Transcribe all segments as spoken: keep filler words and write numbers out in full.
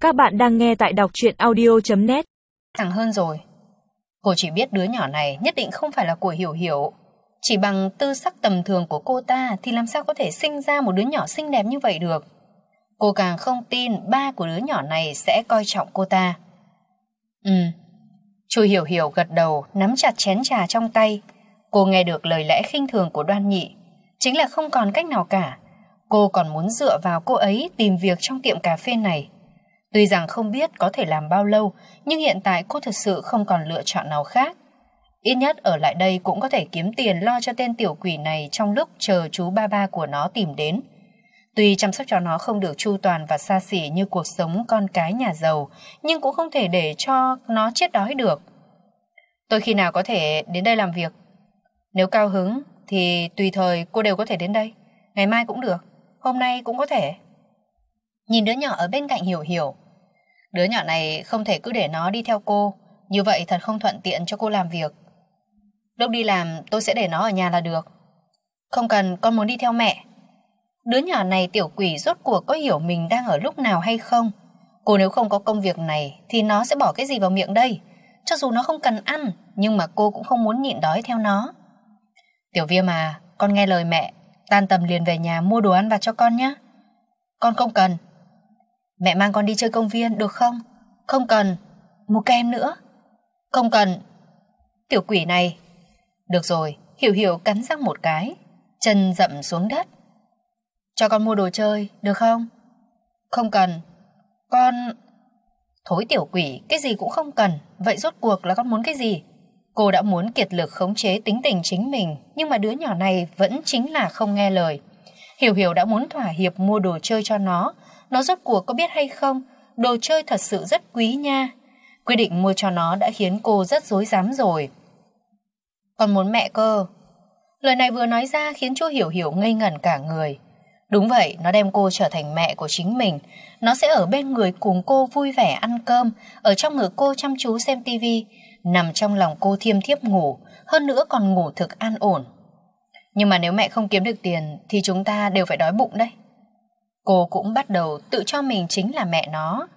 Các bạn đang nghe tại đọc truyện audio chấm net. Thẳng hơn rồi. Cô chỉ biết đứa nhỏ này nhất định không phải là của Hiểu Hiểu. Chỉ bằng tư sắc tầm thường của cô ta thì làm sao có thể sinh ra một đứa nhỏ xinh đẹp như vậy được. Cô càng không tin ba của đứa nhỏ này sẽ coi trọng cô ta. Ừ. Chu Hiểu Hiểu gật đầu, nắm chặt chén trà trong tay. Cô nghe được lời lẽ khinh thường của Đoan Nhị. Chính là không còn cách nào cả. Cô còn muốn dựa vào cô ấy tìm việc trong tiệm cà phê này. Tuy rằng không biết có thể làm bao lâu, nhưng hiện tại cô thật sự không còn lựa chọn nào khác. Ít nhất ở lại đây cũng có thể kiếm tiền lo cho tên tiểu quỷ này trong lúc chờ chú ba ba của nó tìm đến. Tuy chăm sóc cho nó không được chu toàn và xa xỉ như cuộc sống con cái nhà giàu, nhưng cũng không thể để cho nó chết đói được. Tôi khi nào có thể đến đây làm việc? Nếu cao hứng thì tùy thời cô đều có thể đến đây. Ngày mai cũng được, hôm nay cũng có thể. Nhìn đứa nhỏ ở bên cạnh Hiểu Hiểu. Đứa nhỏ này không thể cứ để nó đi theo cô, như vậy thật không thuận tiện cho cô làm việc. Lúc đi làm tôi sẽ để nó ở nhà là được. Không cần, con muốn đi theo mẹ. Đứa nhỏ này tiểu quỷ rốt cuộc có hiểu mình đang ở lúc nào hay không? Cô nếu không có công việc này thì nó sẽ bỏ cái gì vào miệng đây? Cho dù nó không cần ăn, nhưng mà cô cũng không muốn nhịn đói theo nó. Tiểu Viêm à, con nghe lời mẹ, tan tầm liền về nhà mua đồ ăn vặt cho con nhé. Con không cần. Mẹ mang con đi chơi công viên được không? Không cần. Mua kem nữa. Không cần. Tiểu quỷ này. Được rồi, Hiểu Hiểu cắn răng một cái, chân dậm xuống đất. Cho con mua đồ chơi, được không? Không cần. Con... Thối tiểu quỷ, cái gì cũng không cần. Vậy rốt cuộc là con muốn cái gì? Cô đã muốn kiệt lực khống chế tính tình chính mình, nhưng mà đứa nhỏ này vẫn chính là không nghe lời. Hiểu Hiểu đã muốn thỏa hiệp mua đồ chơi cho nó. Nó rốt cuộc có biết hay không, đồ chơi thật sự rất quý nha. Quyết định mua cho nó đã khiến cô rất rối rắm rồi. Con muốn mẹ cơ. Lời này vừa nói ra khiến Chu Hiểu Hiểu ngây ngẩn cả người. Đúng vậy, nó đem cô trở thành mẹ của chính mình. Nó sẽ ở bên người cùng cô vui vẻ ăn cơm, ở trong ngực cô chăm chú xem tivi, nằm trong lòng cô thiêm thiếp ngủ, hơn nữa còn ngủ thực an ổn. Nhưng mà nếu mẹ không kiếm được tiền thì chúng ta đều phải đói bụng đấy. Cô cũng bắt đầu tự cho mình chính là mẹ nó.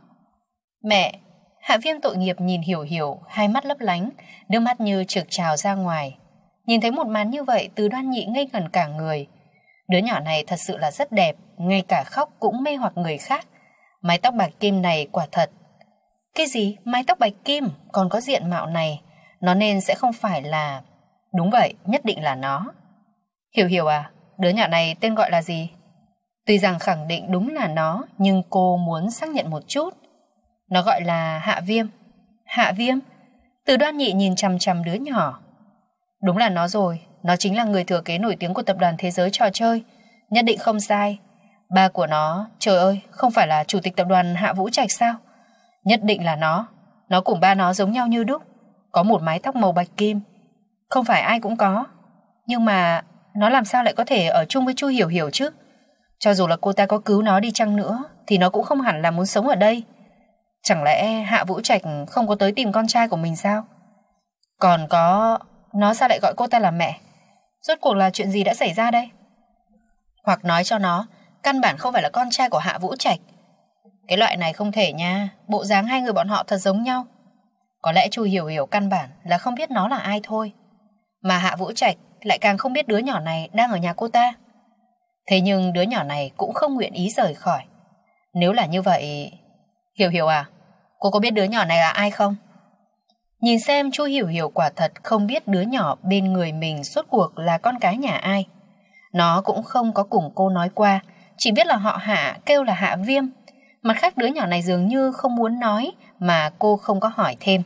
Mẹ. Hạ Viêm tội nghiệp nhìn Hiểu Hiểu, hai mắt lấp lánh, nước mắt như trực trào ra ngoài. Nhìn thấy một màn như vậy, Từ Đoan Nhị ngây ngẩn cả người. Đứa nhỏ này thật sự là rất đẹp, ngay cả khóc cũng mê hoặc người khác. Mái tóc bạch kim này quả thật. Cái gì? Mái tóc bạch kim? Còn có diện mạo này, nó nên sẽ không phải là... Đúng vậy, nhất định là nó. Hiểu Hiểu à, đứa nhỏ này tên gọi là gì? Tuy rằng khẳng định đúng là nó, nhưng cô muốn xác nhận một chút. Nó gọi là Hạ Viêm. Hạ Viêm? Từ Đoan Nhị nhìn chằm chằm đứa nhỏ. Đúng là nó rồi, nó chính là người thừa kế nổi tiếng của tập đoàn thế giới trò chơi. Nhất định không sai. Ba của nó, trời ơi, không phải là chủ tịch tập đoàn Hạ Vũ Trạch sao? Nhất định là nó. Nó cùng ba nó giống nhau như đúc. Có một mái tóc màu bạch kim. Không phải ai cũng có. Nhưng mà nó làm sao lại có thể ở chung với Chu Hiểu Hiểu chứ? Cho dù là cô ta có cứu nó đi chăng nữa thì nó cũng không hẳn là muốn sống ở đây. Chẳng lẽ Hạ Vũ Trạch không có tới tìm con trai của mình sao? Còn có... Nó sao lại gọi cô ta là mẹ? Rốt cuộc là chuyện gì đã xảy ra đây? Hoặc nói cho nó, căn bản không phải là con trai của Hạ Vũ Trạch. Cái loại này không thể nha. Bộ dáng hai người bọn họ thật giống nhau. Có lẽ Chu Hiểu Hiểu căn bản là không biết nó là ai thôi. Mà Hạ Vũ Trạch lại càng không biết đứa nhỏ này đang ở nhà cô ta. Thế nhưng đứa nhỏ này cũng không nguyện ý rời khỏi. Nếu là như vậy... Hiểu Hiểu à, cô có biết đứa nhỏ này là ai không? Nhìn xem Chu Hiểu Hiểu quả thật không biết đứa nhỏ bên người mình rốt cuộc là con cái nhà ai. Nó cũng không có cùng cô nói qua, chỉ biết là họ Hạ kêu là Hạ Viêm. Mặt khác đứa nhỏ này dường như không muốn nói mà cô không có hỏi thêm.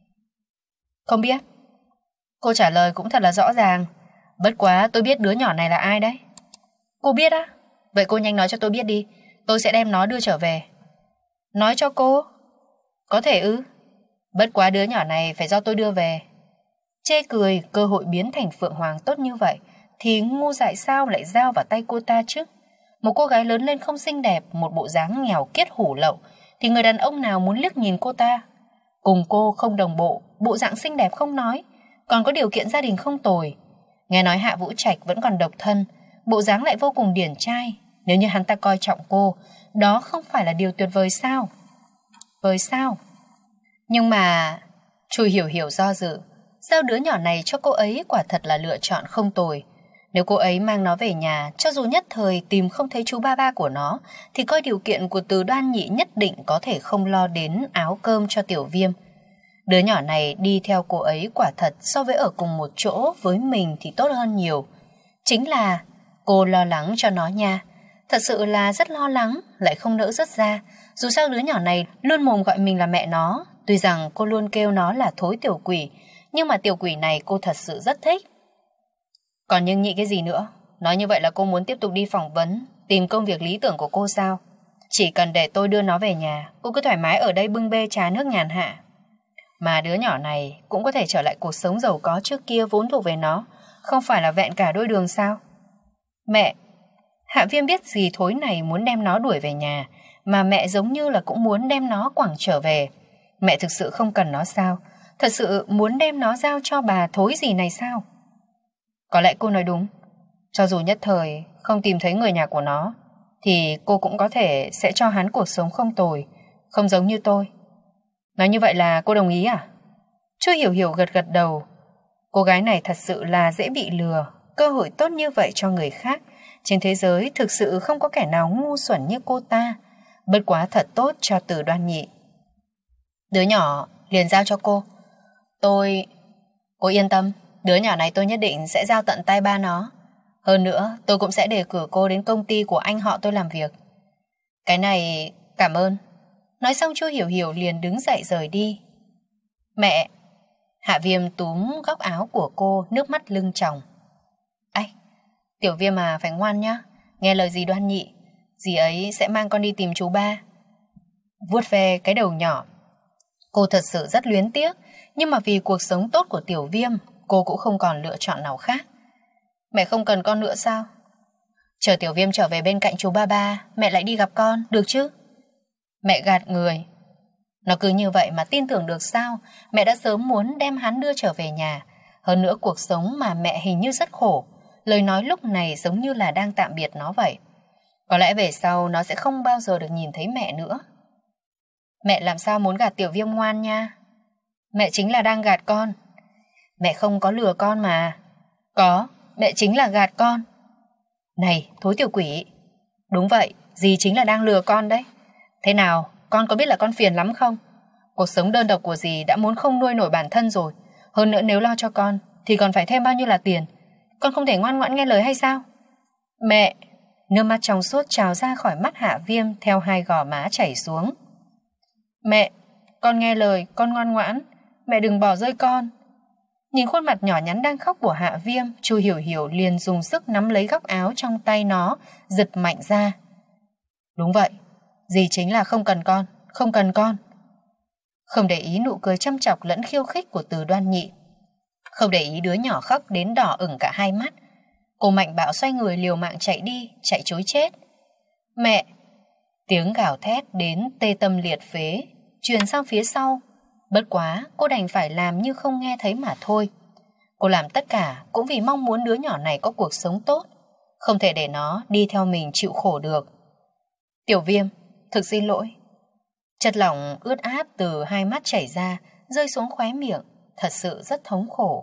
Không biết. Cô trả lời cũng thật là rõ ràng. Bất quá tôi biết đứa nhỏ này là ai đấy. Cô biết á? Vậy cô nhanh nói cho tôi biết đi. Tôi sẽ đem nó đưa trở về. Nói cho cô? Có thể ư? Bất quá đứa nhỏ này phải do tôi đưa về. Chê cười, cơ hội biến thành Phượng Hoàng tốt như vậy thì ngu dại sao lại giao vào tay cô ta chứ? Một cô gái lớn lên không xinh đẹp, một bộ dáng nghèo kiết hủ lậu, thì người đàn ông nào muốn liếc nhìn cô ta? Cùng cô không đồng bộ, bộ dạng xinh đẹp không nói, còn có điều kiện gia đình không tồi. Nghe nói Hạ Vũ Trạch vẫn còn độc thân, bộ dáng lại vô cùng điển trai. Nếu như hắn ta coi trọng cô, đó không phải là điều tuyệt vời sao? Với sao? Nhưng mà... Chu Hiểu Hiểu do dự. Giao đứa nhỏ này cho cô ấy quả thật là lựa chọn không tồi. Nếu cô ấy mang nó về nhà, cho dù nhất thời tìm không thấy chú ba ba của nó, thì coi điều kiện của Từ Đoan Nhị nhất định có thể không lo đến áo cơm cho Tiểu Viêm. Đứa nhỏ này đi theo cô ấy quả thật so với ở cùng một chỗ với mình thì tốt hơn nhiều. Chính là cô lo lắng cho nó nha. Thật sự là rất lo lắng, lại không nỡ rớt ra. Dù sao đứa nhỏ này luôn mồm gọi mình là mẹ nó. Tuy rằng cô luôn kêu nó là thối tiểu quỷ, nhưng mà tiểu quỷ này cô thật sự rất thích. Còn nhưng nhị cái gì nữa? Nói như vậy là cô muốn tiếp tục đi phỏng vấn, tìm công việc lý tưởng của cô sao? Chỉ cần để tôi đưa nó về nhà, cô cứ thoải mái ở đây bưng bê trà nước nhàn hạ. Mà đứa nhỏ này cũng có thể trở lại cuộc sống giàu có trước kia vốn thuộc về nó, không phải là vẹn cả đôi đường sao? Mẹ! Hạ Viêm biết dì thối này muốn đem nó đuổi về nhà, mà mẹ giống như là cũng muốn đem nó quẳng trở về. Mẹ thực sự không cần nó sao? Thật sự muốn đem nó giao cho bà thối gì này sao? Có lẽ cô nói đúng. Cho dù nhất thời không tìm thấy người nhà của nó, thì cô cũng có thể sẽ cho hắn cuộc sống không tồi, không giống như tôi. Nói như vậy là cô đồng ý à? Chu Hiểu Hiểu gật gật đầu. Cô gái này thật sự là dễ bị lừa. Cơ hội tốt như vậy cho người khác, trên thế giới thực sự không có kẻ nào ngu xuẩn như cô ta. Bất quá thật tốt cho Từ Đoan Nhị. Đứa nhỏ liền giao cho cô. Tôi... Cô yên tâm, đứa nhỏ này tôi nhất định sẽ giao tận tay ba nó. Hơn nữa, tôi cũng sẽ đề cử cô đến công ty của anh họ tôi làm việc. Cái này... cảm ơn. Nói xong Chu Hiểu Hiểu liền đứng dậy rời đi. Mẹ! Hạ Viêm túm góc áo của cô, nước mắt lưng tròng. Ây, Tiểu Viêm à, phải ngoan nhá. Nghe lời dì Đoan Nhị, dì ấy sẽ mang con đi tìm chú ba. Vuốt ve cái đầu nhỏ. Cô thật sự rất luyến tiếc, nhưng mà vì cuộc sống tốt của Tiểu Viêm, cô cũng không còn lựa chọn nào khác. Mẹ không cần con nữa sao? Chờ Tiểu Viêm trở về bên cạnh chú ba ba, mẹ lại đi gặp con, được chứ? Mẹ gạt người. Nó cứ như vậy mà tin tưởng được sao? Mẹ đã sớm muốn đem hắn đưa trở về nhà. Hơn nữa cuộc sống mà mẹ hình như rất khổ. Lời nói lúc này giống như là đang tạm biệt nó vậy. Có lẽ về sau nó sẽ không bao giờ được nhìn thấy mẹ nữa. Mẹ làm sao muốn gạt Tiểu Viêm ngoan nha? Mẹ chính là đang gạt con. Mẹ không có lừa con mà. Có, mẹ chính là gạt con. Này, thối tiểu quỷ. Đúng vậy, dì chính là đang lừa con đấy. Thế nào, con có biết là con phiền lắm không? Cuộc sống đơn độc của dì đã muốn không nuôi nổi bản thân rồi. Hơn nữa nếu lo cho con thì còn phải thêm bao nhiêu là tiền. Con không thể ngoan ngoãn nghe lời hay sao? Mẹ! Nước mắt trong suốt trào ra khỏi mắt Hạ Viêm theo hai gò má chảy xuống. Mẹ! Con nghe lời, con ngoan ngoãn. Mẹ đừng bỏ rơi con. Nhìn khuôn mặt nhỏ nhắn đang khóc của Hạ Viêm, Chu Hiểu Hiểu liền dùng sức nắm lấy góc áo trong tay nó, giật mạnh ra. Đúng vậy, dì chính là không cần con, không cần con. Không để ý nụ cười chăm chọc lẫn khiêu khích của Từ Đoan Nhị, không để ý đứa nhỏ khóc đến đỏ ửng cả hai mắt, cô mạnh bạo xoay người liều mạng chạy đi, chạy trối chết. Mẹ! Tiếng gào thét đến tê tâm liệt phế truyền sang phía sau. Bất quá cô đành phải làm như không nghe thấy mà thôi. Cô làm tất cả cũng vì mong muốn đứa nhỏ này có cuộc sống tốt, không thể để nó đi theo mình chịu khổ được. Tiểu Viêm, thực xin lỗi. Chất lỏng ướt át từ hai mắt chảy ra, rơi xuống khóe miệng, thật sự rất thống khổ.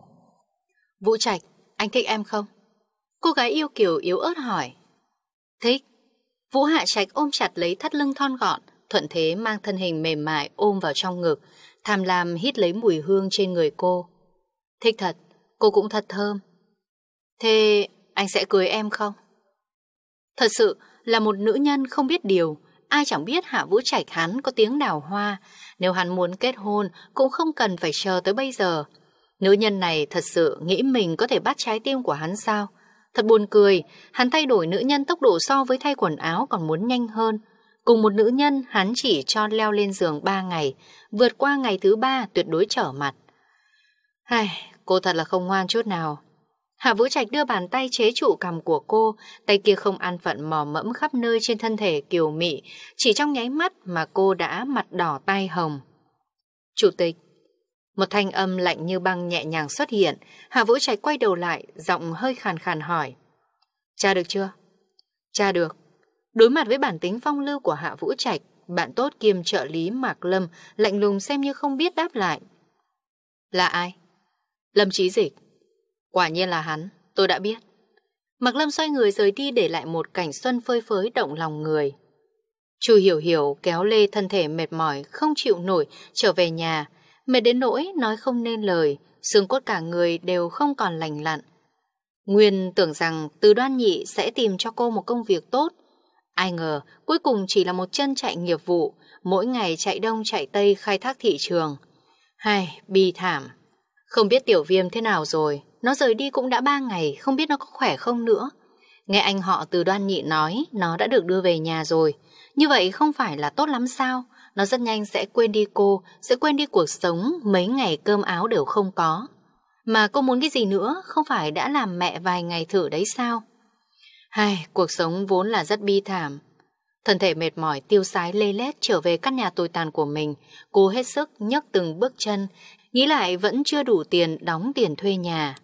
Vũ Trạch, anh thích em không? Cô gái yêu kiều yếu ớt hỏi. Thích. Vũ Hạ Trạch ôm chặt lấy thắt lưng thon gọn, thuận thế mang thân hình mềm mại ôm vào trong ngực, tham lam hít lấy mùi hương trên người cô. Thích thật, cô cũng thật thơm. Thế anh sẽ cưới em không? Thật sự là một nữ nhân không biết điều. Ai chẳng biết Hạ Vũ Trạch hắn có tiếng đào hoa. Nếu hắn muốn kết hôn cũng không cần phải chờ tới bây giờ. Nữ nhân này thật sự nghĩ mình có thể bắt trái tim của hắn sao? Thật buồn cười, hắn thay đổi nữ nhân tốc độ so với thay quần áo còn muốn nhanh hơn. Cùng một nữ nhân hắn chỉ cho leo lên giường ba ngày, vượt qua ngày thứ ba tuyệt đối trở mặt. Ai, cô thật là không ngoan chút nào. Hạ Vũ Trạch đưa bàn tay chế trụ cằm của cô, tay kia không an phận mò mẫm khắp nơi trên thân thể kiều mị, chỉ trong nháy mắt mà cô đã mặt đỏ tai hồng. Chủ tịch. Một thanh âm lạnh như băng nhẹ nhàng xuất hiện. Hạ Vũ Trạch quay đầu lại, giọng hơi khàn khàn hỏi. Tra được chưa? Tra được. Đối mặt với bản tính phong lưu của Hạ Vũ Trạch, bạn tốt kiêm trợ lý Mạc Lâm, lạnh lùng xem như không biết đáp lại. Là ai? Lâm Chí Dịch. Quả nhiên là hắn, tôi đã biết. Mạc Lâm xoay người rời đi để lại một cảnh xuân phơi phới động lòng người. Chu Hiểu Hiểu kéo lê thân thể mệt mỏi, không chịu nổi, trở về nhà, mệt đến nỗi nói không nên lời, xương cốt cả người đều không còn lành lặn. Nguyên tưởng rằng Từ Đoan Nhị sẽ tìm cho cô một công việc tốt. Ai ngờ cuối cùng chỉ là một chân chạy nghiệp vụ, mỗi ngày chạy đông chạy tây khai thác thị trường. Hai, bi thảm. Không biết Tiểu Viêm thế nào rồi, nó rời đi cũng đã ba ngày, không biết nó có khỏe không nữa. Nghe anh họ Từ Đoan Nhị nói nó đã được đưa về nhà rồi. Như vậy không phải là tốt lắm sao? Nó rất nhanh sẽ quên đi cô, sẽ quên đi cuộc sống, mấy ngày cơm áo đều không có. Mà cô muốn cái gì nữa, không phải đã làm mẹ vài ngày thử đấy sao? Hai, cuộc sống vốn là rất bi thảm. Thân thể mệt mỏi tiêu sái lê lết trở về căn nhà tồi tàn của mình, cô hết sức nhấc từng bước chân, nghĩ lại vẫn chưa đủ tiền đóng tiền thuê nhà.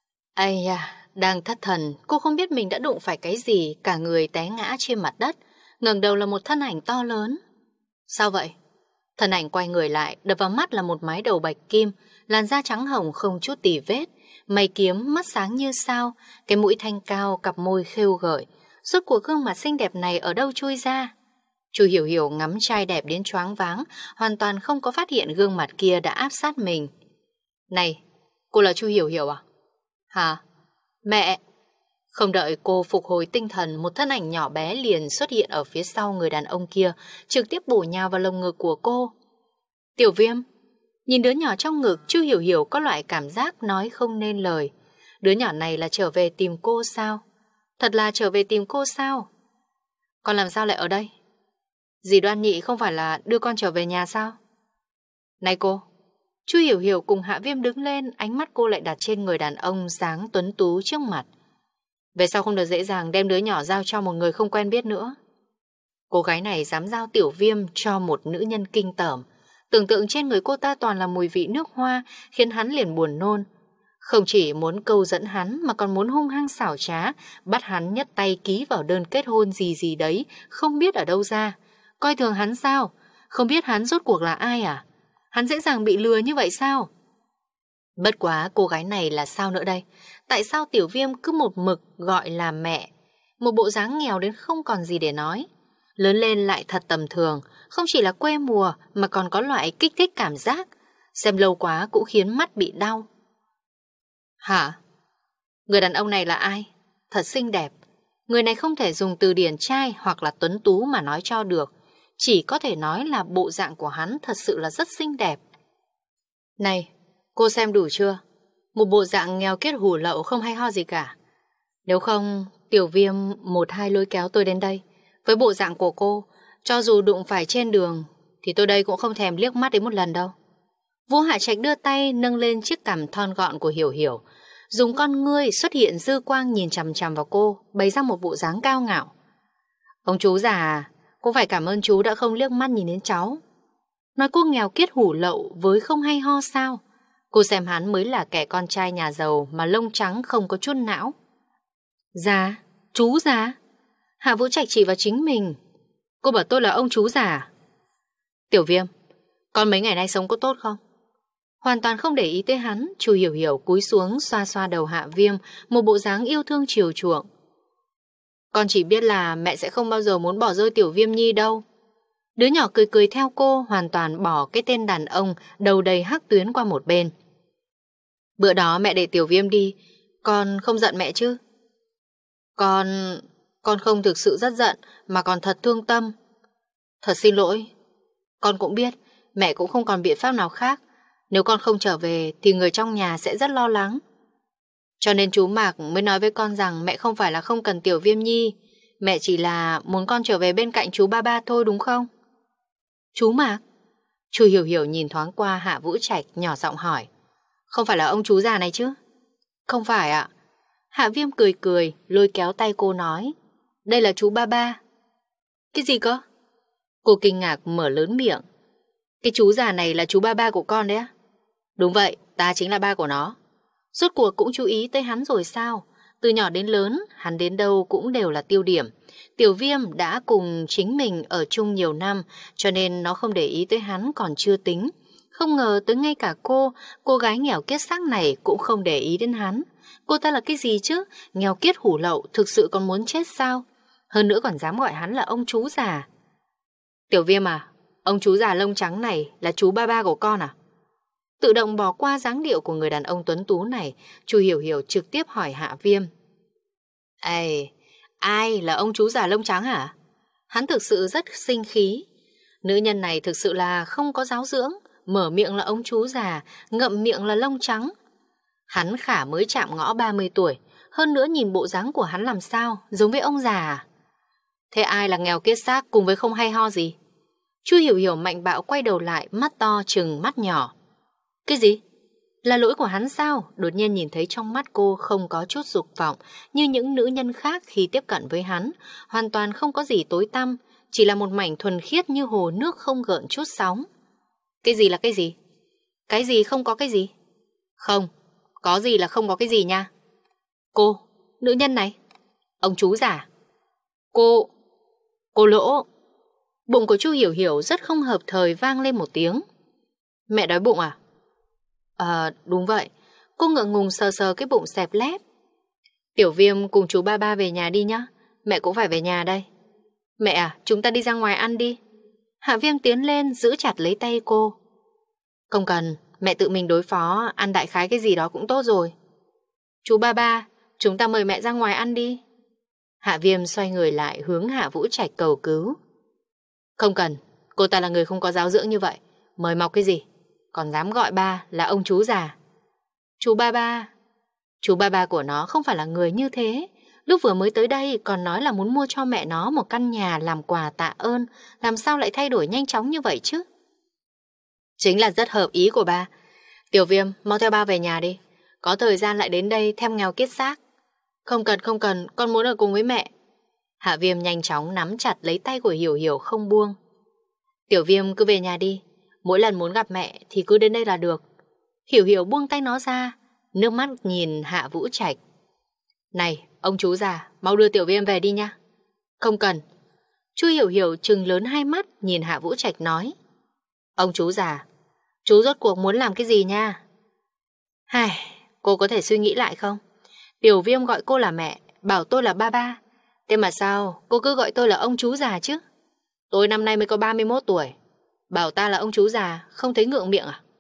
Ây da, đang thất thần, cô không biết mình đã đụng phải cái gì, cả người té ngã trên mặt đất, ngẩng đầu là một thân ảnh to lớn. Sao vậy? Thân ảnh quay người lại, đập vào mắt là một mái đầu bạch kim, làn da trắng hồng không chút tì vết, mày kiếm, mắt sáng như sao, cái mũi thanh cao, cặp môi khêu gợi. Rốt cuộc gương mặt xinh đẹp này ở đâu chui ra? Chu Hiểu Hiểu ngắm trai đẹp đến choáng váng, hoàn toàn không có phát hiện gương mặt kia đã áp sát mình. Này, cô là Chu Hiểu Hiểu à? Hả? Mẹ! Không đợi cô phục hồi tinh thần, một thân ảnh nhỏ bé liền xuất hiện ở phía sau người đàn ông kia, trực tiếp bổ nhào vào lồng ngực của cô. Tiểu Viêm! Nhìn đứa nhỏ trong ngực, Chu Hiểu Hiểu có loại cảm giác nói không nên lời. Đứa nhỏ này là trở về tìm cô sao? Thật là trở về tìm cô sao? Con làm sao lại ở đây? Dì Đoan Nhị không phải là đưa con trở về nhà sao? Này cô! Chu Hiểu Hiểu cùng Hạ Viêm đứng lên, ánh mắt cô lại đặt trên người đàn ông dáng tuấn tú trước mặt. Về sau không được dễ dàng đem đứa nhỏ giao cho một người không quen biết nữa. Cô gái này dám giao Tiểu Viêm cho một nữ nhân kinh tởm. Tưởng tượng trên người cô ta toàn là mùi vị nước hoa, khiến hắn liền buồn nôn. Không chỉ muốn câu dẫn hắn mà còn muốn hung hăng xảo trá, bắt hắn nhất tay ký vào đơn kết hôn gì gì đấy, không biết ở đâu ra. Coi thường hắn sao? Không biết hắn rốt cuộc là ai à? Hắn dễ dàng bị lừa như vậy sao? Bất quá cô gái này là sao nữa đây? Tại sao Tiểu Viêm cứ một mực gọi là mẹ? Một bộ dáng nghèo đến không còn gì để nói. Lớn lên lại thật tầm thường, không chỉ là quê mùa mà còn có loại kích thích cảm giác. Xem lâu quá cũng khiến mắt bị đau. Hả? Người đàn ông này là ai? Thật xinh đẹp. Người này không thể dùng từ điển trai hoặc là tuấn tú mà nói cho được. Chỉ có thể nói là bộ dạng của hắn thật sự là rất xinh đẹp. Này, cô xem đủ chưa? Một bộ dạng nghèo kiết hủ lậu không hay ho gì cả. Nếu không, Tiểu Viêm một hai lôi kéo tôi đến đây. Với bộ dạng của cô, cho dù đụng phải trên đường, thì tôi đây cũng không thèm liếc mắt đến một lần đâu. Vũ Hạ Trạch đưa tay nâng lên chiếc cằm thon gọn của Hiểu Hiểu, dùng con ngươi xuất hiện dư quang nhìn chằm chằm vào cô, bày ra một bộ dáng cao ngạo. Ông chú già, cũng phải cảm ơn chú đã không liếc mắt nhìn đến cháu. Nói cô nghèo kiết hủ lậu với không hay ho sao? Cô xem hắn mới là kẻ con trai nhà giàu mà lông trắng không có chút não. Già? Chú già? Hạ Vũ Trạch chỉ vào chính mình. Cô bảo tôi là ông chú già. Tiểu Viêm, con mấy ngày nay sống có tốt không? Hoàn toàn không để ý tới hắn, Chu Hiểu Hiểu cúi xuống xoa xoa đầu Hạ Viêm, một bộ dáng yêu thương chiều chuộng. Con chỉ biết là mẹ sẽ không bao giờ muốn bỏ rơi Tiểu Viêm Nhi đâu. Đứa nhỏ cười cười theo cô, hoàn toàn bỏ cái tên đàn ông đầu đầy hắc tuyến qua một bên. Bữa đó mẹ để Tiểu Viêm đi, con không giận mẹ chứ? Con... con không thực sự rất giận, mà còn thật thương tâm. Thật xin lỗi. Con cũng biết, mẹ cũng không còn biện pháp nào khác. Nếu con không trở về thì người trong nhà sẽ rất lo lắng. Cho nên chú Mạc mới nói với con rằng mẹ không phải là không cần Tiểu Viêm Nhi, mẹ chỉ là muốn con trở về bên cạnh chú ba ba thôi, đúng không? Chú Mạc? Chu Hiểu Hiểu nhìn thoáng qua Hạ Vũ Trạch, nhỏ giọng hỏi. Không phải là ông chú già này chứ? Không phải ạ. Hạ Viêm cười cười, lôi kéo tay cô nói. Đây là chú ba ba. Cái gì cơ? Cô kinh ngạc mở lớn miệng. Cái chú già này là chú ba ba của con đấy á? Đúng vậy, ta chính là ba của nó. Rốt cuộc cũng chú ý tới hắn rồi sao? Từ nhỏ đến lớn, hắn đến đâu cũng đều là tiêu điểm. Tiểu Viêm đã cùng chính mình ở chung nhiều năm, cho nên nó không để ý tới hắn còn chưa tính. Không ngờ tới ngay cả cô, cô gái nghèo kiết xác này cũng không để ý đến hắn. Cô ta là cái gì chứ? Nghèo kiết hủ lậu, thực sự còn muốn chết sao? Hơn nữa còn dám gọi hắn là ông chú già. Tiểu Viêm à, ông chú già lông trắng này là chú ba ba của con à? Tự động bỏ qua dáng điệu của người đàn ông tuấn tú này, Chu Hiểu Hiểu trực tiếp hỏi Hạ Viêm. Ê, ai là ông chú già lông trắng hả? Hắn thực sự rất sinh khí. Nữ nhân này thực sự là không có giáo dưỡng, mở miệng là ông chú già, ngậm miệng là lông trắng. Hắn khả mới chạm ngõ ba mươi tuổi, hơn nữa nhìn bộ dáng của hắn làm sao, giống với ông già à? Thế ai là nghèo kiết xác cùng với không hay ho gì? Chu Hiểu Hiểu mạnh bạo quay đầu lại, mắt to trừng mắt nhỏ. Cái gì? Là lỗi của hắn sao? Đột nhiên nhìn thấy trong mắt cô không có chút dục vọng như những nữ nhân khác khi tiếp cận với hắn, hoàn toàn không có gì tối tăm, chỉ là một mảnh thuần khiết như hồ nước không gợn chút sóng. Cái gì là cái gì? Cái gì không có cái gì? Không, có gì là không có cái gì nha. Cô, nữ nhân này. Ông chú già. Cô, cô Lỗ. Bụng của Chu Hiểu Hiểu rất không hợp thời vang lên một tiếng. Mẹ đói bụng à? Ờ, đúng vậy. Cô ngượng ngùng sờ sờ cái bụng xẹp lép. Tiểu Viêm cùng chú ba ba về nhà đi nhá. Mẹ cũng phải về nhà đây. Mẹ à, chúng ta đi ra ngoài ăn đi. Hạ Viêm tiến lên giữ chặt lấy tay cô. Không cần, mẹ tự mình đối phó, ăn đại khái cái gì đó cũng tốt rồi. Chú ba ba, chúng ta mời mẹ ra ngoài ăn đi. Hạ Viêm xoay người lại hướng Hạ Vũ Trạch cầu cứu. Không cần, cô ta là người không có giáo dưỡng như vậy. Mời mọc cái gì? Còn dám gọi ba là ông chú già. Chú ba ba. Chú ba ba của nó không phải là người như thế. Lúc vừa mới tới đây còn nói là muốn mua cho mẹ nó một căn nhà làm quà tạ ơn. Làm sao lại thay đổi nhanh chóng như vậy chứ? Chính là rất hợp ý của ba. Tiểu Viêm, mau theo ba về nhà đi. Có thời gian lại đến đây thèm nghèo kiết xác. Không cần, không cần, con muốn ở cùng với mẹ. Hạ Viêm nhanh chóng nắm chặt lấy tay của Hiểu Hiểu không buông. Tiểu Viêm cứ về nhà đi. Mỗi lần muốn gặp mẹ thì cứ đến đây là được. Hiểu Hiểu buông tay nó ra, nước mắt nhìn Hạ Vũ Trạch. Này, ông chú già, mau đưa Tiểu Viêm về đi nha. Không cần. Chu Hiểu Hiểu trừng lớn hai mắt nhìn Hạ Vũ Trạch nói. Ông chú già, chú rốt cuộc muốn làm cái gì nha? Hài, cô có thể suy nghĩ lại không? Tiểu Viêm gọi cô là mẹ, bảo tôi là ba ba. Thế mà sao cô cứ gọi tôi là ông chú già chứ? Tôi năm nay mới có ba mươi mốt tuổi. Bảo ta là ông chú già, không thấy ngượng miệng à?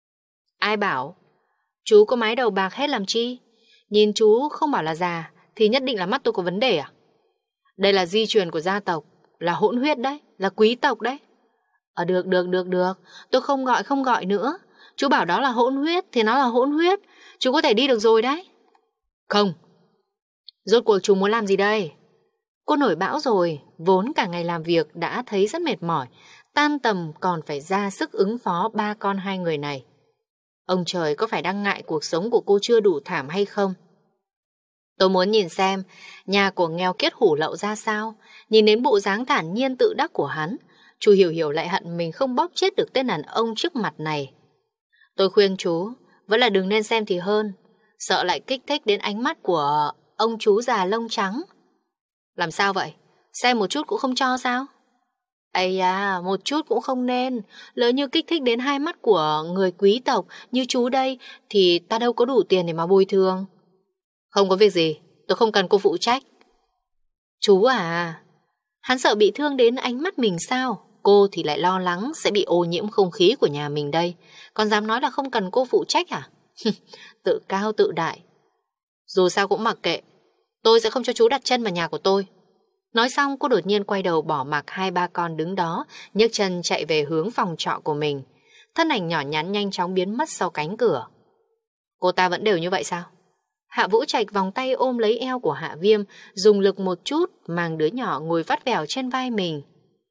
Ai bảo? Chú có mái đầu bạc hết làm chi? Nhìn chú không bảo là già thì nhất định là mắt tôi có vấn đề à? Đây là di truyền của gia tộc, là hỗn huyết đấy, là quý tộc đấy. Ờ được, được, được, được. Tôi không gọi, không gọi nữa. Chú bảo đó là hỗn huyết thì nó là hỗn huyết. Chú có thể đi được rồi đấy. Không. Rốt cuộc chú muốn làm gì đây? Cô nổi bão rồi, vốn cả ngày làm việc đã thấy rất mệt mỏi. Tan tầm còn phải ra sức ứng phó ba con hai người này. Ông trời có phải đang ngại cuộc sống của cô chưa đủ thảm hay không? Tôi muốn nhìn xem nhà của nghèo kiết hủ lậu ra sao. Nhìn đến bộ dáng thản nhiên tự đắc của hắn, Chu Hiểu Hiểu lại hận mình không bóp chết được tên đàn ông trước mặt này. Tôi khuyên chú vẫn là đừng nên xem thì hơn, sợ lại kích thích đến ánh mắt của ông chú già lông trắng. Làm sao vậy? Xem một chút cũng không cho sao? Ây à, một chút cũng không nên. Lỡ như kích thích đến hai mắt của người quý tộc như chú đây thì ta đâu có đủ tiền để mà bồi thường. Không có việc gì, tôi không cần cô phụ trách. Chú à, hắn sợ bị thương đến ánh mắt mình sao? Cô thì lại lo lắng sẽ bị ô nhiễm không khí của nhà mình đây. Còn dám nói là không cần cô phụ trách à? Tự cao tự đại. Dù sao cũng mặc kệ, tôi sẽ không cho chú đặt chân vào nhà của tôi. Nói xong cô đột nhiên quay đầu bỏ mặc hai ba con đứng đó, nhấc chân chạy về hướng phòng trọ của mình. Thân ảnh nhỏ nhắn nhanh chóng biến mất sau cánh cửa. Cô ta vẫn đều như vậy sao? Hạ Vũ Trạch vòng tay ôm lấy eo của Hạ Viêm, dùng lực một chút mang đứa nhỏ ngồi vắt vẻo trên vai mình.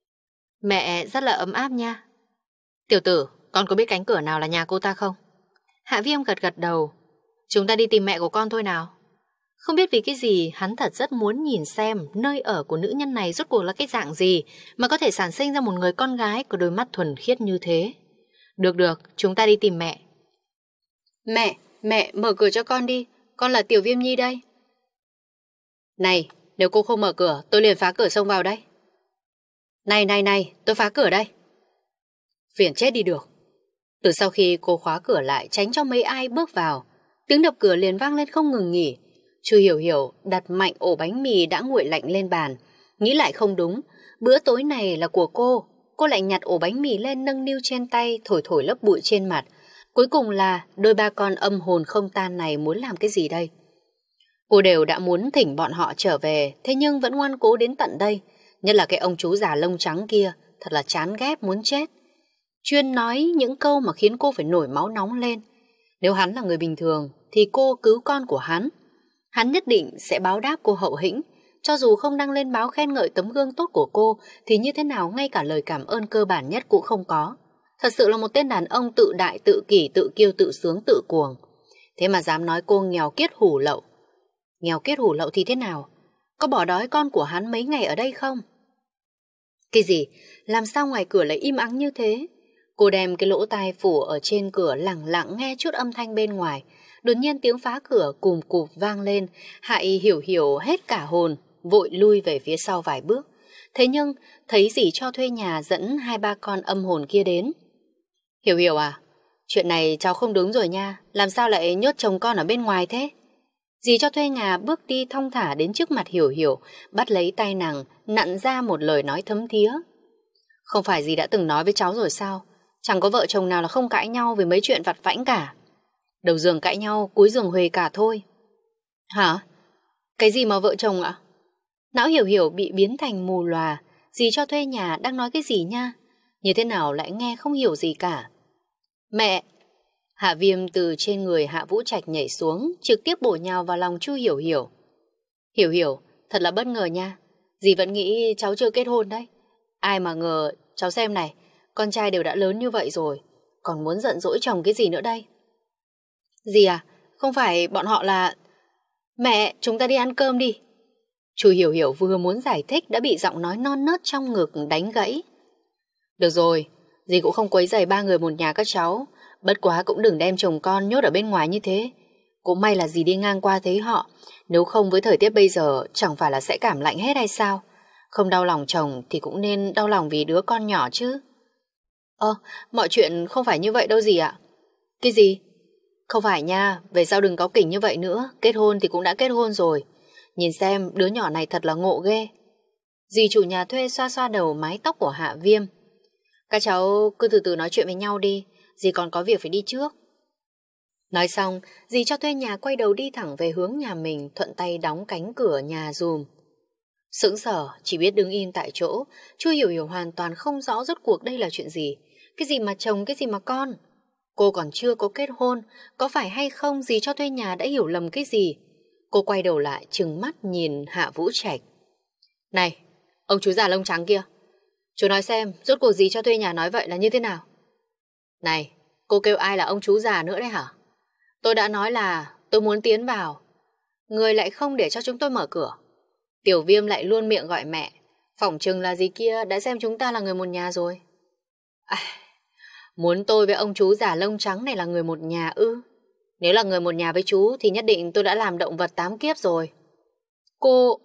Mẹ rất là ấm áp nha. Tiểu tử, con có biết cánh cửa nào là nhà cô ta không? Hạ Viêm gật gật đầu. Chúng ta đi tìm mẹ của con thôi nào. Không biết vì cái gì hắn thật rất muốn nhìn xem nơi ở của nữ nhân này rốt cuộc là cái dạng gì mà có thể sản sinh ra một người con gái có đôi mắt thuần khiết như thế. Được được, chúng ta đi tìm mẹ. Mẹ, mẹ mở cửa cho con đi, con là Tiểu Viêm Nhi đây. Này, nếu cô không mở cửa, tôi liền phá cửa xông vào đây. Này, này, này, tôi phá cửa đây. Phiền chết đi được. Từ sau khi cô khóa cửa lại tránh cho mấy ai bước vào, tiếng đập cửa liền vang lên không ngừng nghỉ. Chu Hiểu Hiểu đặt mạnh ổ bánh mì đã nguội lạnh lên bàn. Nghĩ lại không đúng, bữa tối này là của cô. Cô lại nhặt ổ bánh mì lên nâng niu trên tay, thổi thổi lớp bụi trên mặt. Cuối cùng là đôi ba con âm hồn không tan này muốn làm cái gì đây? Cô đều đã muốn thỉnh bọn họ trở về, thế nhưng vẫn ngoan cố đến tận đây. Nhất là cái ông chú già lông trắng kia, thật là chán ghét muốn chết. Chuyên nói những câu mà khiến cô phải nổi máu nóng lên. Nếu hắn là người bình thường thì cô cứu con của hắn. Hắn nhất định sẽ báo đáp cô hậu hĩnh. Cho dù không đăng lên báo khen ngợi tấm gương tốt của cô thì như thế nào ngay cả lời cảm ơn cơ bản nhất cũng không có. Thật sự là một tên đàn ông tự đại, tự kỷ, tự kiêu, tự sướng, tự cuồng. Thế mà dám nói cô nghèo kiết hủ lậu. Nghèo kiết hủ lậu thì thế nào? Có bỏ đói con của hắn mấy ngày ở đây không? Cái gì? Làm sao ngoài cửa lại im ắng như thế? Cô đem cái lỗ tai phủ ở trên cửa lặng lặng nghe chút âm thanh bên ngoài. Đột nhiên tiếng phá cửa cùm cụp vang lên, hại Hiểu Hiểu hết cả hồn, vội lui về phía sau vài bước. Thế nhưng thấy dì cho thuê nhà dẫn hai ba con âm hồn kia đến. Hiểu Hiểu à, chuyện này cháu không đúng rồi nha, làm sao lại nhốt chồng con ở bên ngoài thế? Dì cho thuê nhà bước đi thong thả đến trước mặt Hiểu Hiểu, bắt lấy tay nàng, nặn ra một lời nói thấm thía. Không phải dì đã từng nói với cháu rồi sao? Chẳng có vợ chồng nào là không cãi nhau vì mấy chuyện vặt vãnh cả. Đầu giường cãi nhau, cuối giường huề cả thôi. Hả? Cái gì mà vợ chồng ạ? Não Hiểu Hiểu bị biến thành mù lòa. Dì cho thuê nhà đang nói cái gì nha? Như thế nào lại nghe không hiểu gì cả? Mẹ! Hạ Viêm từ trên người Hạ Vũ Trạch nhảy xuống, trực tiếp bổ nhào vào lòng Chu Hiểu Hiểu. Hiểu Hiểu, thật là bất ngờ nha. Dì vẫn nghĩ cháu chưa kết hôn đấy. Ai mà ngờ, cháu xem này, con trai đều đã lớn như vậy rồi, còn muốn giận dỗi chồng cái gì nữa đây? Dì à, không phải bọn họ là... Mẹ, chúng ta đi ăn cơm đi. Chu Hiểu Hiểu vừa muốn giải thích đã bị giọng nói non nớt trong ngực đánh gãy. Được rồi, dì cũng không quấy rầy ba người một nhà các cháu. Bất quá cũng đừng đem chồng con nhốt ở bên ngoài như thế. Cũng may là dì đi ngang qua thấy họ. Nếu không với thời tiết bây giờ chẳng phải là sẽ cảm lạnh hết hay sao? Không đau lòng chồng thì cũng nên đau lòng vì đứa con nhỏ chứ. Ơ, mọi chuyện không phải như vậy đâu dì ạ. Cái gì? Không phải nha, về sau đừng cáu kỉnh như vậy nữa. Kết hôn thì cũng đã kết hôn rồi. Nhìn xem đứa nhỏ này thật là ngộ ghê. Dì chủ nhà thuê xoa xoa đầu mái tóc của Hạ Viêm. Các cháu cứ từ từ nói chuyện với nhau đi, dì còn có việc phải đi trước. Nói xong, dì cho thuê nhà quay đầu đi thẳng về hướng nhà mình, thuận tay đóng cánh cửa nhà dùm. Sững sờ, chỉ biết đứng im tại chỗ. Chu Hiểu Hiểu hoàn toàn không rõ rốt cuộc đây là chuyện gì. Cái gì mà chồng, cái gì mà con. Cô còn chưa có kết hôn, có phải hay không dì cho thuê nhà đã hiểu lầm cái gì. Cô quay đầu lại trừng mắt nhìn Hạ Vũ Trạch. Này, ông chú già lông trắng kia, chú nói xem rốt cuộc dì cho thuê nhà nói vậy là như thế nào? Này, cô kêu ai là ông chú già nữa đấy hả? Tôi đã nói là tôi muốn tiến vào, người lại không để cho chúng tôi mở cửa. Tiểu Viêm lại luôn miệng gọi mẹ, phỏng chừng là dì kia đã xem chúng ta là người một nhà rồi. À, muốn tôi với ông chú già lông trắng này là người một nhà ư? Nếu là người một nhà với chú thì nhất định tôi đã làm động vật tám kiếp rồi. Cô...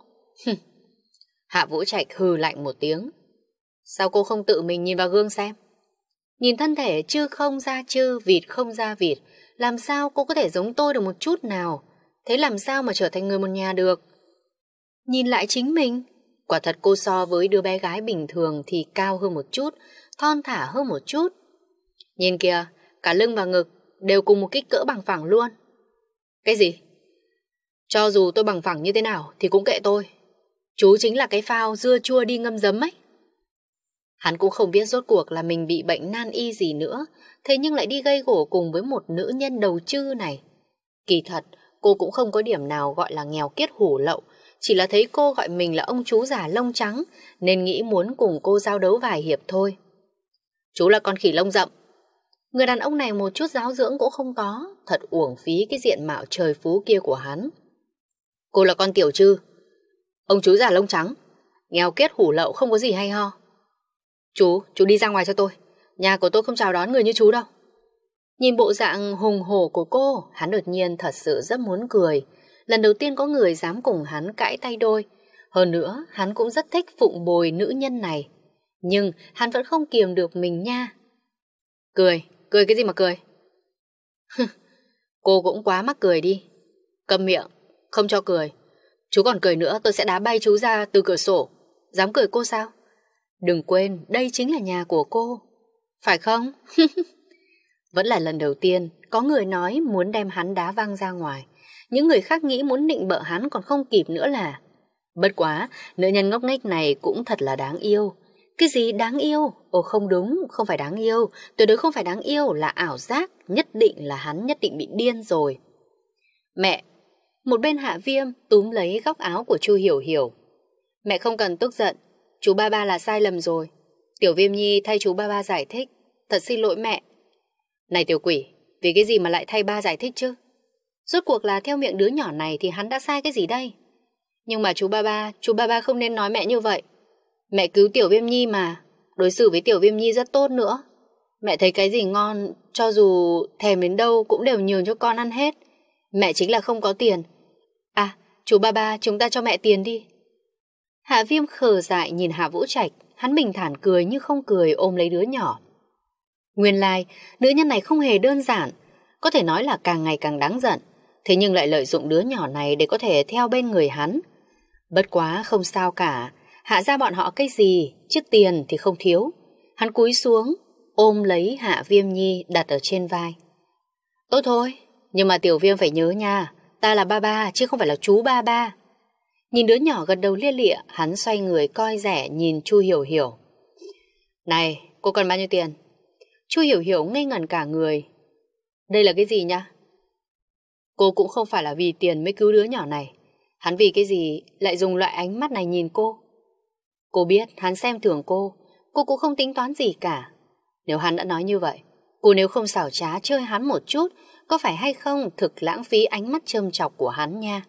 Hạ Vũ Trạch hừ lạnh một tiếng. Sao cô không tự mình nhìn vào gương xem? Nhìn thân thể chư không ra chư, vịt không ra vịt, làm sao cô có thể giống tôi được một chút nào? Thế làm sao mà trở thành người một nhà được? Nhìn lại chính mình, quả thật cô so với đứa bé gái bình thường thì cao hơn một chút, thon thả hơn một chút. Nhìn kìa, cả lưng và ngực đều cùng một kích cỡ bằng phẳng luôn. Cái gì? Cho dù tôi bằng phẳng như thế nào thì cũng kệ tôi. Chú chính là cái phao dưa chua đi ngâm giấm ấy. Hắn cũng không biết rốt cuộc là mình bị bệnh nan y gì nữa, thế nhưng lại đi gây gổ cùng với một nữ nhân đầu chư này. Kỳ thật, cô cũng không có điểm nào gọi là nghèo kiết hủ lậu, chỉ là thấy cô gọi mình là ông chú già lông trắng, nên nghĩ muốn cùng cô giao đấu vài hiệp thôi. Chú là con khỉ lông rậm. Người đàn ông này một chút giáo dưỡng cũng không có, thật uổng phí cái diện mạo trời phú kia của hắn. Cô là con tiểu trư. Ông chú già lông trắng, nghèo kiết hủ lậu không có gì hay ho. Chú, chú đi ra ngoài cho tôi. Nhà của tôi không chào đón người như chú đâu. Nhìn bộ dạng hùng hổ của cô, hắn đột nhiên thật sự rất muốn cười. Lần đầu tiên có người dám cùng hắn cãi tay đôi. Hơn nữa, hắn cũng rất thích phụng bồi nữ nhân này. Nhưng hắn vẫn không kiềm được mình nha. Cười, cười cái gì mà cười? Cô cũng quá mắc cười đi. Câm miệng, không cho cười. Chú còn cười nữa tôi sẽ đá bay chú ra từ cửa sổ. Dám cười cô sao? Đừng quên, đây chính là nhà của cô. Phải không? Vẫn là lần đầu tiên có người nói muốn đem hắn đá văng ra ngoài. Những người khác nghĩ muốn nịnh bợ hắn còn không kịp nữa là. Bất quá, nữ nhân ngốc nghếch này cũng thật là đáng yêu. Cái gì đáng yêu? Ồ không đúng, không phải đáng yêu. Tuyệt đối không phải đáng yêu, là ảo giác. Nhất định là hắn nhất định bị điên rồi. Mẹ! Một bên Hạ Viêm túm lấy góc áo của Chu Hiểu Hiểu. Mẹ không cần tức giận. Chú ba ba là sai lầm rồi. Tiểu Viêm Nhi thay chú ba ba giải thích. Thật xin lỗi mẹ. Này tiểu quỷ, vì cái gì mà lại thay ba giải thích chứ? Rốt cuộc là theo miệng đứa nhỏ này thì hắn đã sai cái gì đây? Nhưng mà chú ba ba, chú ba ba không nên nói mẹ như vậy. Mẹ cứu Tiểu Viêm Nhi mà, đối xử với Tiểu Viêm Nhi rất tốt nữa. Mẹ thấy cái gì ngon, cho dù thèm đến đâu cũng đều nhường cho con ăn hết. Mẹ chính là không có tiền. À, chú ba ba, chúng ta cho mẹ tiền đi. Hạ Viêm khờ dại nhìn Hạ Vũ Trạch, hắn bình thản cười như không cười ôm lấy đứa nhỏ. Nguyên lai, nữ nhân này không hề đơn giản, có thể nói là càng ngày càng đáng giận, thế nhưng lại lợi dụng đứa nhỏ này để có thể theo bên người hắn. Bất quá không sao cả, Hạ ra bọn họ cái gì, chứ tiền thì không thiếu. Hắn cúi xuống, ôm lấy Hạ Viêm Nhi đặt ở trên vai. Tốt thôi, nhưng mà Tiểu Viêm phải nhớ nha, ta là ba ba chứ không phải là chú ba ba. Nhìn đứa nhỏ gật đầu lia lịa, hắn xoay người coi rẻ nhìn Chu Hiểu Hiểu. Này, cô cần bao nhiêu tiền? Chu Hiểu Hiểu ngây ngẩn cả người. Đây là cái gì nhá? Cô cũng không phải là vì tiền mới cứu đứa nhỏ này. Hắn vì cái gì lại dùng loại ánh mắt này nhìn cô? Cô biết hắn xem thường cô, cô cũng không tính toán gì cả. Nếu hắn đã nói như vậy, cô nếu không xảo trá chơi hắn một chút, có phải hay không thực lãng phí ánh mắt châm chọc của hắn nha.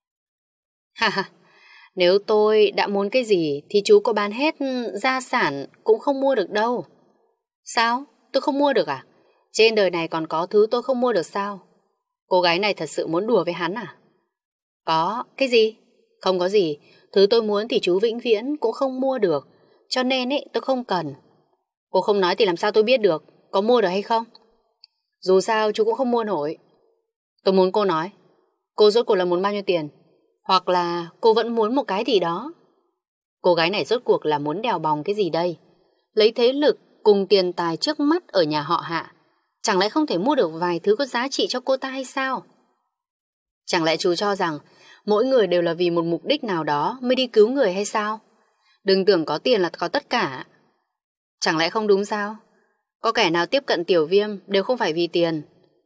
Ha ha, nếu tôi đã muốn cái gì thì chú có bán hết gia sản cũng không mua được đâu. Sao? Tôi không mua được à? Trên đời này còn có thứ tôi không mua được sao? Cô gái này thật sự muốn đùa với hắn à? Có, cái gì? Không có gì, thứ tôi muốn thì chú vĩnh viễn cũng không mua được. Cho nên ấy, tôi không cần. Cô không nói thì làm sao tôi biết được có mua được hay không? Dù sao chú cũng không mua nổi. Tôi muốn cô nói, cô rốt cuộc là muốn bao nhiêu tiền? Hoặc là cô vẫn muốn một cái gì đó? Cô gái này rốt cuộc là muốn đèo bòng cái gì đây? Lấy thế lực cùng tiền tài trước mắt ở nhà họ Hạ, chẳng lẽ không thể mua được vài thứ có giá trị cho cô ta hay sao? Chẳng lẽ chú cho rằng mỗi người đều là vì một mục đích nào đó mới đi cứu người hay sao? Đừng tưởng có tiền là có tất cả. Chẳng lẽ không đúng sao? Có kẻ nào tiếp cận Tiểu Viêm đều không phải vì tiền.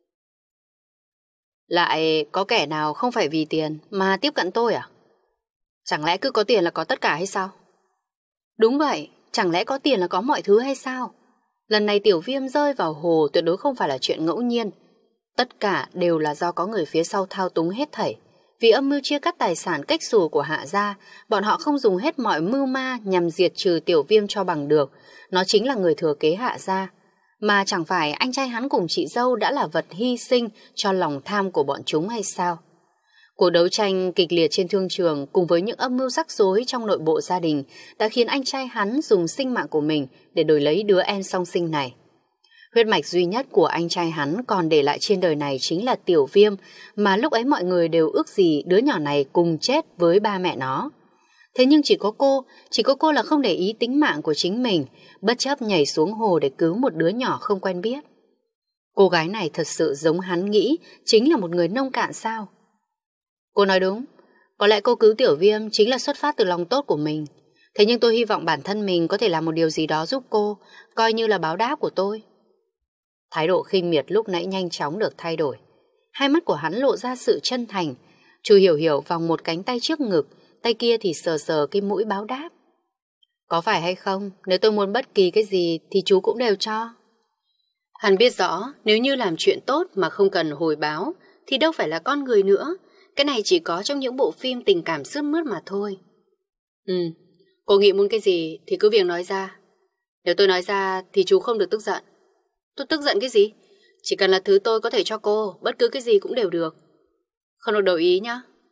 Lại có kẻ nào không phải vì tiền mà tiếp cận tôi à? Chẳng lẽ cứ có tiền là có tất cả hay sao? Đúng vậy, chẳng lẽ có tiền là có mọi thứ hay sao? Lần này Tiểu Viêm rơi vào hồ tuyệt đối không phải là chuyện ngẫu nhiên. Tất cả đều là do có người phía sau thao túng hết thảy. Vì âm mưu chia cắt tài sản cách xù của Hạ gia, bọn họ không dùng hết mọi mưu ma nhằm diệt trừ Tiểu Viêm cho bằng được. Nó chính là người thừa kế Hạ gia. Mà chẳng phải anh trai hắn cùng chị dâu đã là vật hy sinh cho lòng tham của bọn chúng hay sao? Cuộc đấu tranh kịch liệt trên thương trường cùng với những âm mưu rắc rối trong nội bộ gia đình đã khiến anh trai hắn dùng sinh mạng của mình để đổi lấy đứa em song sinh này. Huyết mạch duy nhất của anh trai hắn còn để lại trên đời này chính là Tiểu Viêm, mà lúc ấy mọi người đều ước gì đứa nhỏ này cùng chết với ba mẹ nó. Thế nhưng chỉ có cô, chỉ có cô là không để ý tính mạng của chính mình, bất chấp nhảy xuống hồ để cứu một đứa nhỏ không quen biết. Cô gái này thật sự giống hắn nghĩ chính là một người nông cạn sao? Cô nói đúng, có lẽ cô cứu Tiểu Viêm chính là xuất phát từ lòng tốt của mình. Thế nhưng tôi hy vọng bản thân mình có thể làm một điều gì đó giúp cô, coi như là báo đáp của tôi. Thái độ khinh miệt lúc nãy nhanh chóng được thay đổi. Hai mắt của hắn lộ ra sự chân thành. Chu Hiểu Hiểu vòng một cánh tay trước ngực, tay kia thì sờ sờ cái mũi báo đáp. Có phải hay không, nếu tôi muốn bất kỳ cái gì thì chú cũng đều cho. Hắn biết rõ, nếu như làm chuyện tốt mà không cần hồi báo thì đâu phải là con người nữa. Cái này chỉ có trong những bộ phim tình cảm sướt mướt mà thôi. Ừ, cô nghĩ muốn cái gì thì cứ việc nói ra. Nếu tôi nói ra thì chú không được tức giận. Tôi tức giận cái gì? Chỉ cần là thứ tôi có thể cho cô, bất cứ cái gì cũng đều được. Không được đổi ý nhá.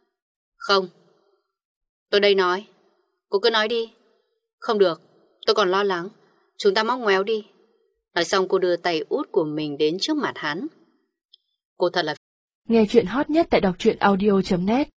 Không. Tôi đây nói. Cô cứ nói đi. Không được, tôi còn lo lắng. Chúng ta móc ngoéo đi. Nói xong cô đưa tay út của mình đến trước mặt hắn. Cô thật là... Nghe chuyện hot nhất tại đọc truyện audio chấm net